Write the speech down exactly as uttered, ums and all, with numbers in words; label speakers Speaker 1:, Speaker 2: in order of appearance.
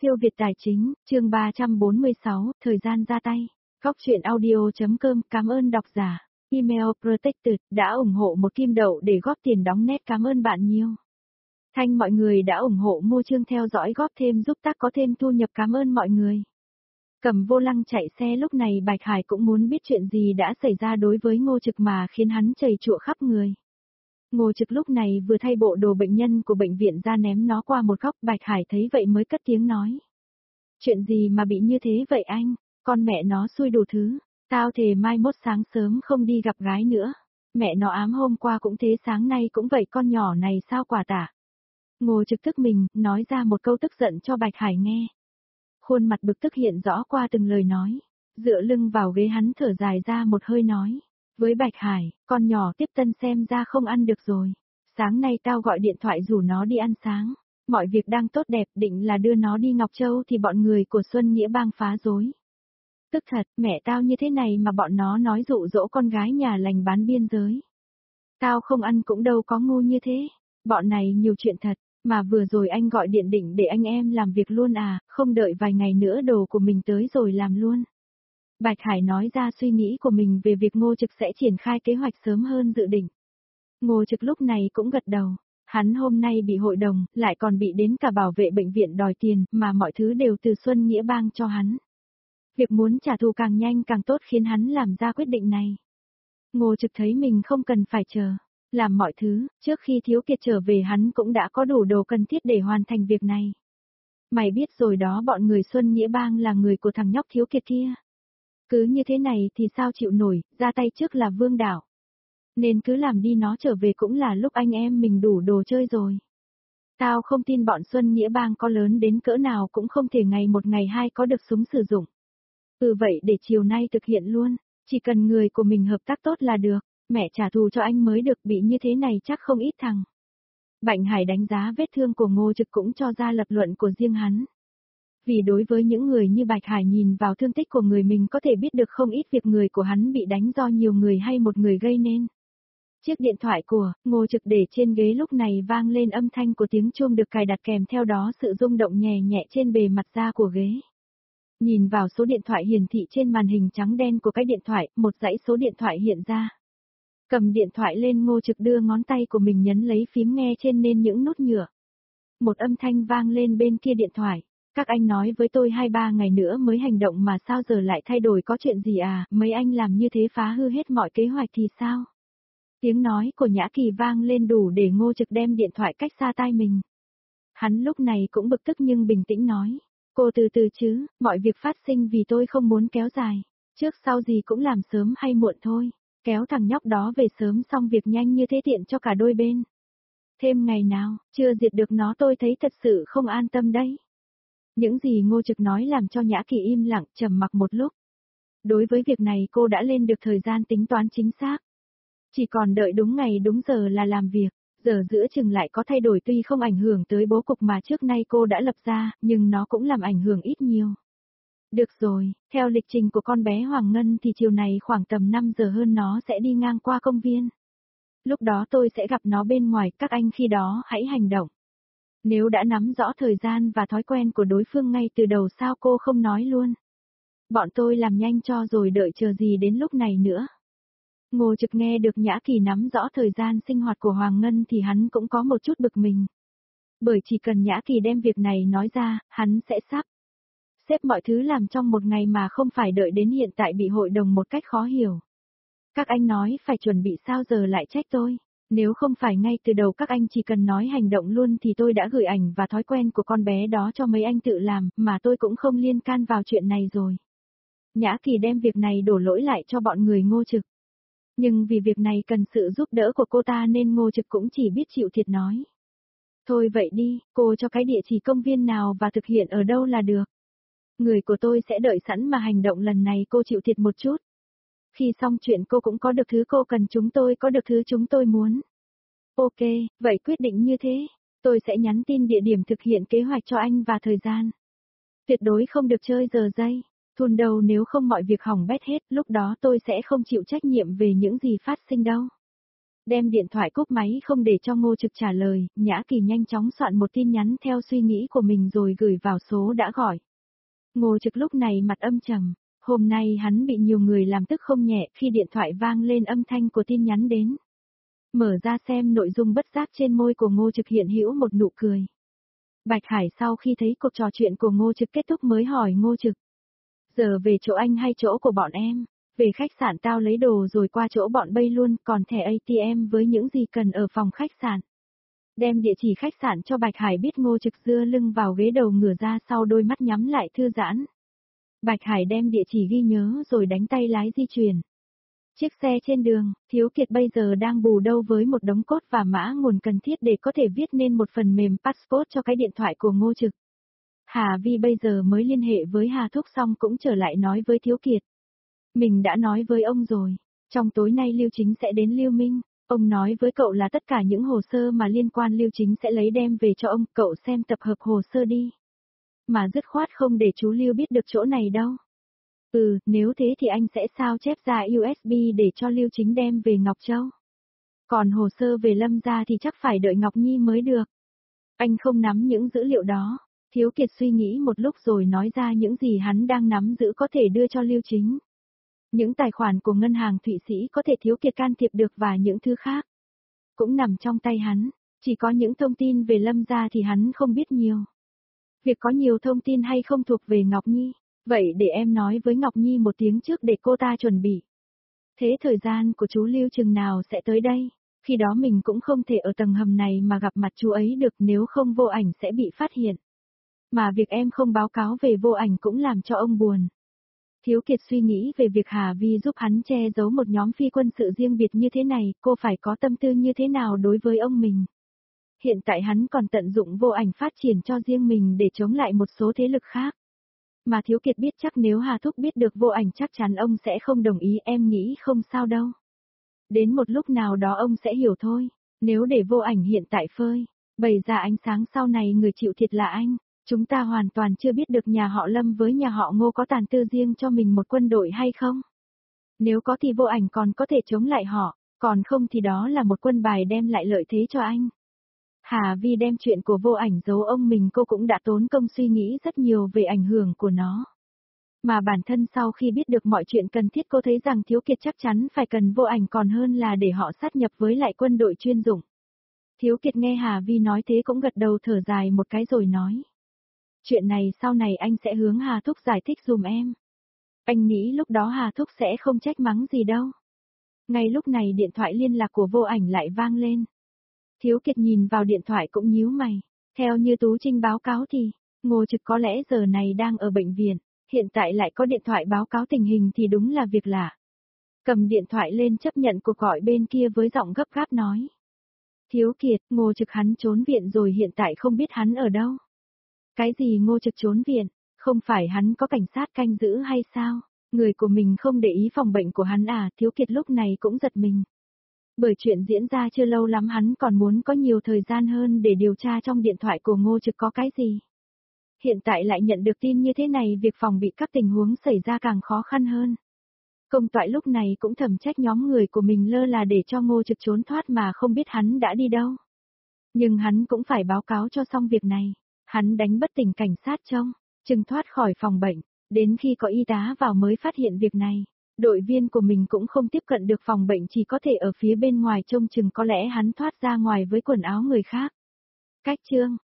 Speaker 1: Siêu Việt Tài Chính, chương ba trăm bốn mươi sáu, thời gian ra tay. Góc truyện audio.com, cảm ơn độc giả. Email Protected đã ủng hộ một kim đậu để góp tiền đóng nét, cảm ơn bạn nhiều. Thanh mọi người đã ủng hộ mua chương theo dõi góp thêm giúp tác có thêm thu nhập, cảm ơn mọi người. Cầm vô lăng chạy xe lúc này Bạch Hải cũng muốn biết chuyện gì đã xảy ra đối với Ngô Trực mà khiến hắn chầy chụa khắp người. Ngô Trực lúc này vừa thay bộ đồ bệnh nhân của bệnh viện ra ném nó qua một góc, Bạch Hải thấy vậy mới cất tiếng nói. Chuyện gì mà bị như thế vậy anh, con mẹ nó xui đủ thứ, tao thề mai mốt sáng sớm không đi gặp gái nữa. Mẹ nó ám hôm qua cũng thế, sáng nay cũng vậy, con nhỏ này sao quả tả. Ngô Trực tức mình, nói ra một câu tức giận cho Bạch Hải nghe. Khuôn mặt bực tức hiện rõ qua từng lời nói, dựa lưng vào ghế hắn thở dài ra một hơi nói. Với Bạch Hải, con nhỏ tiếp tân xem ra không ăn được rồi. Sáng nay tao gọi điện thoại rủ nó đi ăn sáng. Mọi việc đang tốt đẹp, định là đưa nó đi Ngọc Châu thì bọn người của Xuân Nghĩa Bang phá rối. Tức thật, mẹ tao như thế này mà bọn nó nói dụ dỗ con gái nhà lành bán biên giới. Tao không ăn cũng đâu có ngu như thế. Bọn này nhiều chuyện thật, mà vừa rồi anh gọi điện định để anh em làm việc luôn à, không đợi vài ngày nữa đồ của mình tới rồi làm luôn. Bạch Hải nói ra suy nghĩ của mình về việc Ngô Trực sẽ triển khai kế hoạch sớm hơn dự định. Ngô Trực lúc này cũng gật đầu, hắn hôm nay bị hội đồng, lại còn bị đến cả bảo vệ bệnh viện đòi tiền, mà mọi thứ đều từ Xuân Nghĩa Bang cho hắn. Việc muốn trả thù càng nhanh càng tốt khiến hắn làm ra quyết định này. Ngô Trực thấy mình không cần phải chờ, làm mọi thứ, trước khi Thiếu Kiệt trở về hắn cũng đã có đủ đồ cần thiết để hoàn thành việc này. Mày biết rồi đó, bọn người Xuân Nghĩa Bang là người của thằng nhóc Thiếu Kiệt kia. Cứ như thế này thì sao chịu nổi, ra tay trước là Vương Đảo. Nên cứ làm đi, nó trở về cũng là lúc anh em mình đủ đồ chơi rồi. Tao không tin bọn Xuân Nghĩa Bang có lớn đến cỡ nào cũng không thể ngày một ngày hai có được súng sử dụng. Ừ vậy để chiều nay thực hiện luôn, chỉ cần người của mình hợp tác tốt là được, mẹ trả thù cho anh mới được, bị như thế này chắc không ít thằng. Bạch Hải đánh giá vết thương của Ngô Trực cũng cho ra lập luận của riêng hắn. Vì đối với những người như Bạch Hải nhìn vào thương tích của người mình có thể biết được không ít việc người của hắn bị đánh do nhiều người hay một người gây nên. Chiếc điện thoại của Ngô Trực để trên ghế lúc này vang lên, âm thanh của tiếng chuông được cài đặt kèm theo đó sự rung động nhẹ nhẹ trên bề mặt da của ghế. Nhìn vào số điện thoại hiển thị trên màn hình trắng đen của cái điện thoại, một dãy số điện thoại hiện ra. Cầm điện thoại lên, Ngô Trực đưa ngón tay của mình nhấn lấy phím nghe trên nên những nút nhựa. Một âm thanh vang lên bên kia điện thoại. Các anh nói với tôi hai ba ngày nữa mới hành động mà sao giờ lại thay đổi, có chuyện gì à, mấy anh làm như thế phá hư hết mọi kế hoạch thì sao? Tiếng nói của Nhã Kỳ vang lên đủ để Ngô Trực đem điện thoại cách xa tai mình. Hắn lúc này cũng bực tức nhưng bình tĩnh nói, cô từ từ chứ, mọi việc phát sinh vì tôi không muốn kéo dài, trước sau gì cũng làm sớm hay muộn thôi, kéo thằng nhóc đó về sớm xong việc nhanh như thế tiện cho cả đôi bên. Thêm ngày nào, chưa diệt được nó tôi thấy thật sự không an tâm đấy. Những gì Ngô Trực nói làm cho Nhã Kỳ im lặng, trầm mặc một lúc. Đối với việc này cô đã lên được thời gian tính toán chính xác. Chỉ còn đợi đúng ngày đúng giờ là làm việc, giờ giữa chừng lại có thay đổi tuy không ảnh hưởng tới bố cục mà trước nay cô đã lập ra, nhưng nó cũng làm ảnh hưởng ít nhiều. Được rồi, theo lịch trình của con bé Hoàng Ngân thì chiều này khoảng tầm năm giờ hơn nó sẽ đi ngang qua công viên. Lúc đó tôi sẽ gặp nó bên ngoài, các anh khi đó hãy hành động. Nếu đã nắm rõ thời gian và thói quen của đối phương ngay từ đầu sao cô không nói luôn? Bọn tôi làm nhanh cho rồi, đợi chờ gì đến lúc này nữa. Ngô Trực nghe được Nhã Kỳ nắm rõ thời gian sinh hoạt của Hoàng Ngân thì hắn cũng có một chút bực mình. Bởi chỉ cần Nhã Kỳ đem việc này nói ra, hắn sẽ sắp xếp mọi thứ làm trong một ngày mà không phải đợi đến hiện tại bị hội đồng một cách khó hiểu. Các anh nói phải chuẩn bị sao giờ lại trách tôi? Nếu không phải ngay từ đầu các anh chỉ cần nói hành động luôn thì tôi đã gửi ảnh và thói quen của con bé đó cho mấy anh tự làm, mà tôi cũng không liên can vào chuyện này rồi. Nhã Kỳ đem việc này đổ lỗi lại cho bọn người Ngô Trực. Nhưng vì việc này cần sự giúp đỡ của cô ta nên Ngô Trực cũng chỉ biết chịu thiệt nói. Thôi vậy đi, cô cho cái địa chỉ công viên nào và thực hiện ở đâu là được. Người của tôi sẽ đợi sẵn mà hành động lần này cô chịu thiệt một chút. Khi xong chuyện cô cũng có được thứ cô cần, chúng tôi có được thứ chúng tôi muốn. Ok, vậy quyết định như thế. Tôi sẽ nhắn tin địa điểm thực hiện kế hoạch cho anh và thời gian. Tuyệt đối không được chơi giờ giây. Thùn đầu, nếu không mọi việc hỏng bét hết, lúc đó tôi sẽ không chịu trách nhiệm về những gì phát sinh đâu. Đem điện thoại cúp máy không để cho Ngô Trực trả lời, Nhã Kỳ nhanh chóng soạn một tin nhắn theo suy nghĩ của mình rồi gửi vào số đã gọi. Ngô Trực lúc này mặt âm trầm, hôm nay hắn bị nhiều người làm tức không nhẹ khi điện thoại vang lên âm thanh của tin nhắn đến. Mở ra xem nội dung bất giác trên môi của Ngô Trực hiện hữu một nụ cười. Bạch Hải sau khi thấy cuộc trò chuyện của Ngô Trực kết thúc mới hỏi Ngô Trực. Giờ về chỗ anh hay chỗ của bọn em? Về khách sạn tao lấy đồ rồi qua chỗ bọn bay luôn, còn thẻ a tê em với những gì cần ở phòng khách sạn. Đem địa chỉ khách sạn cho Bạch Hải biết. Ngô Trực dưa lưng vào ghế đầu ngửa ra sau đôi mắt nhắm lại thư giãn. Bạch Hải đem địa chỉ ghi nhớ rồi đánh tay lái di chuyển. Chiếc xe trên đường, Thiếu Kiệt bây giờ đang bù đâu với một đống cốt và mã nguồn cần thiết để có thể viết nên một phần mềm passport cho cái điện thoại của Ngô Trực. Hà Vi bây giờ mới liên hệ với Hà Thúc xong cũng trở lại nói với Thiếu Kiệt. Mình đã nói với ông rồi, trong tối nay Lưu Chính sẽ đến Lưu Minh, ông nói với cậu là tất cả những hồ sơ mà liên quan Lưu Chính sẽ lấy đem về cho ông, cậu xem tập hợp hồ sơ đi. Mà dứt khoát không để chú Lưu biết được chỗ này đâu. Ừ, nếu thế thì anh sẽ sao chép ra u ét bê để cho Lưu Chính đem về Ngọc Châu. Còn hồ sơ về Lâm gia thì chắc phải đợi Ngọc Nhi mới được. Anh không nắm những dữ liệu đó. Thiếu Kiệt suy nghĩ một lúc rồi nói ra những gì hắn đang nắm giữ có thể đưa cho Lưu Chính. Những tài khoản của ngân hàng Thụy Sĩ có thể Thiếu Kiệt can thiệp được và những thứ khác. Cũng nằm trong tay hắn, chỉ có những thông tin về Lâm gia thì hắn không biết nhiều. Việc có nhiều thông tin hay không thuộc về Ngọc Nhi, vậy để em nói với Ngọc Nhi một tiếng trước để cô ta chuẩn bị. Thế thời gian của chú Lưu chừng nào sẽ tới đây? Khi đó mình cũng không thể ở tầng hầm này mà gặp mặt chú ấy được, nếu không Vô Ảnh sẽ bị phát hiện. Mà việc em không báo cáo về Vô Ảnh cũng làm cho ông buồn. Thiếu Kiệt suy nghĩ về việc Hà Vi giúp hắn che giấu một nhóm phi quân sự riêng biệt như thế này, cô phải có tâm tư như thế nào đối với ông mình. Hiện tại hắn còn tận dụng Vô Ảnh phát triển cho riêng mình để chống lại một số thế lực khác. Mà Thiếu Kiệt biết chắc nếu Hà Thúc biết được Vô Ảnh chắc chắn ông sẽ không đồng ý, em nghĩ không sao đâu. Đến một lúc nào đó ông sẽ hiểu thôi, nếu để Vô Ảnh hiện tại phơi bày ra ánh sáng sau này người chịu thiệt là anh. Chúng ta hoàn toàn chưa biết được nhà họ Lâm với nhà họ Ngô có tàn tư riêng cho mình một quân đội hay không. Nếu có thì Vô Ảnh còn có thể chống lại họ, còn không thì đó là một quân bài đem lại lợi thế cho anh. Hà Vi đem chuyện của Vô Ảnh giấu ông mình, cô cũng đã tốn công suy nghĩ rất nhiều về ảnh hưởng của nó. Mà bản thân sau khi biết được mọi chuyện cần thiết cô thấy rằng Thiếu Kiệt chắc chắn phải cần Vô Ảnh còn hơn là để họ sát nhập với lại quân đội chuyên dụng. Thiếu Kiệt nghe Hà Vi nói thế cũng gật đầu thở dài một cái rồi nói. Chuyện này sau này anh sẽ hướng Hà Thúc giải thích dùm em. Anh nghĩ lúc đó Hà Thúc sẽ không trách mắng gì đâu. Ngay lúc này điện thoại liên lạc của Vô Ảnh lại vang lên. Thiếu Kiệt nhìn vào điện thoại cũng nhíu mày. Theo như Tú Trinh báo cáo thì, Ngô Trực có lẽ giờ này đang ở bệnh viện, hiện tại lại có điện thoại báo cáo tình hình thì đúng là việc lạ. Cầm điện thoại lên chấp nhận cuộc gọi bên kia với giọng gấp gáp nói. Thiếu Kiệt, Ngô Trực hắn trốn viện rồi, hiện tại không biết hắn ở đâu. Cái gì Ngô Trực trốn viện, không phải hắn có cảnh sát canh giữ hay sao? Người của mình không để ý phòng bệnh của hắn à? Thiếu Kiệt lúc này cũng giật mình. Bởi chuyện diễn ra chưa lâu lắm hắn còn muốn có nhiều thời gian hơn để điều tra trong điện thoại của Ngô Trực có cái gì. Hiện tại lại nhận được tin như thế này, việc phòng bị các tình huống xảy ra càng khó khăn hơn. Công Toại lúc này cũng thầm trách nhóm người của mình lơ là để cho Ngô Trực trốn thoát mà không biết hắn đã đi đâu. Nhưng hắn cũng phải báo cáo cho xong việc này. Hắn đánh bất tỉnh cảnh sát trông, chừng thoát khỏi phòng bệnh, đến khi có y tá vào mới phát hiện việc này. Đội viên của mình cũng không tiếp cận được phòng bệnh, chỉ có thể ở phía bên ngoài trông chừng, có lẽ hắn thoát ra ngoài với quần áo người khác. Cách chương